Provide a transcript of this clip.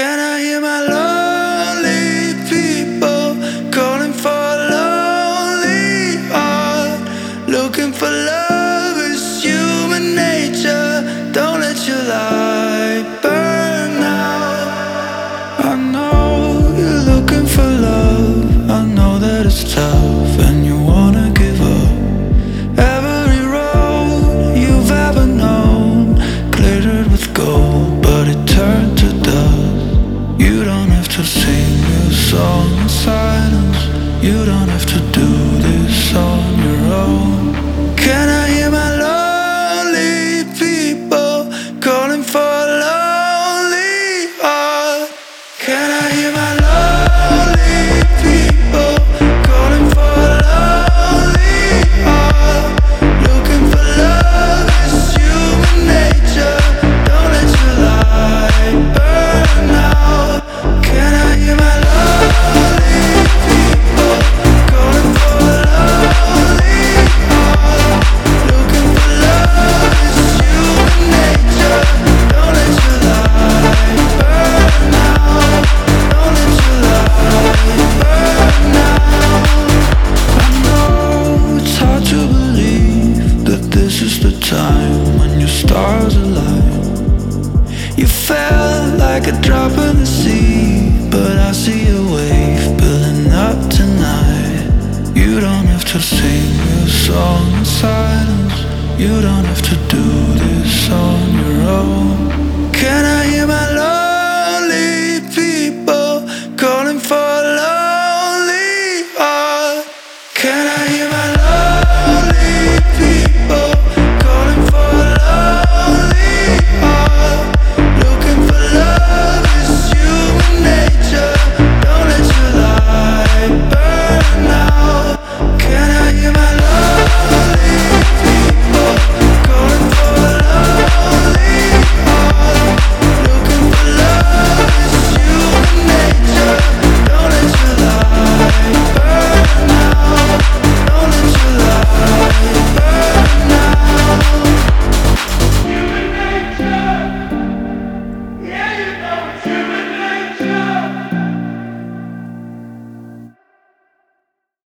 Can I hear my lonely people calling for a lonely heart? Looking for love is human nature. Don't let your light burn out. I know you're looking for love. I know that it's tough and you wanna give up. Every road you've ever known glittered with gold, but it turned to dust. You don't have to sing this song in silence. You don't have to do this on your own. Can